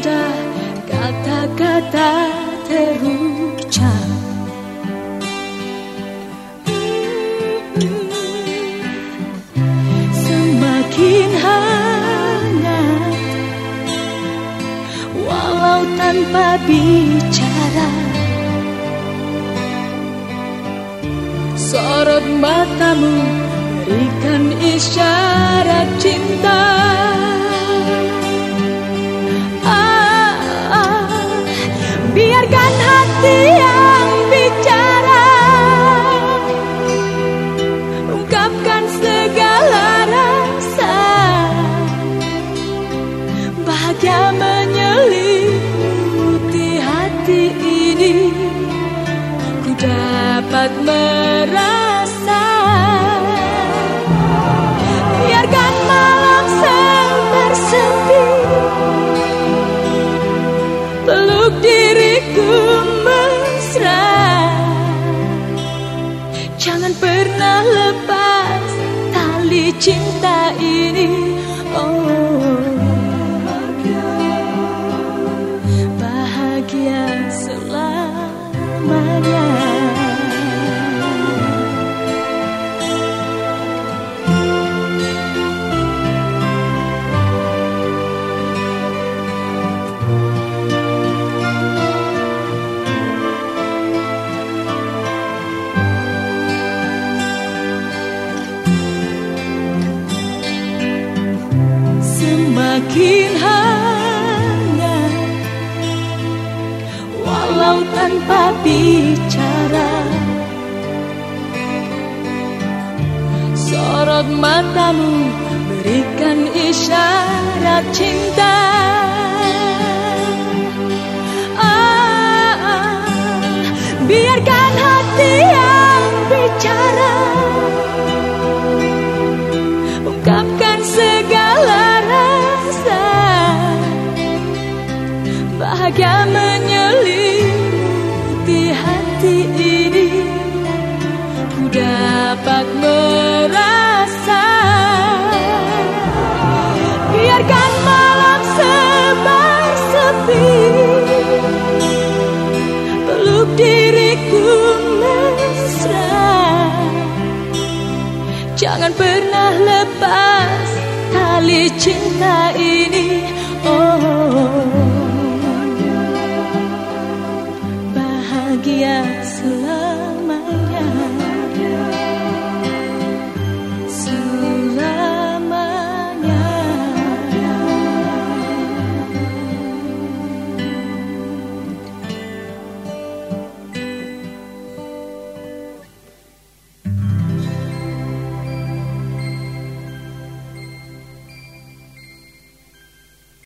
indah kata-kata terucap. Semakin hangat walau tanpa bicara. Sorot matamu berikan isyarat cinta. Biarkan hati yang bicara, ungkapkan segala rasa. Bahagia menyelimuti hati ini, ku dapat merasa. Biarkan malam sepi, peluk diriku mesra. Jangan pernah lepas tali cinta ini. Oh, bahagia selamanya. Semakin hangat walau tanpa bicara. Sorot matamu berikan isyarat cinta. Biarkan hati yang bicara, ungkapkan segala rasa. Bahagia menyelimuti hati ini, ku dapat merasa. Biarkan malam sepi, peluk diriku mesra. Jangan pernah lepas tali cinta ini.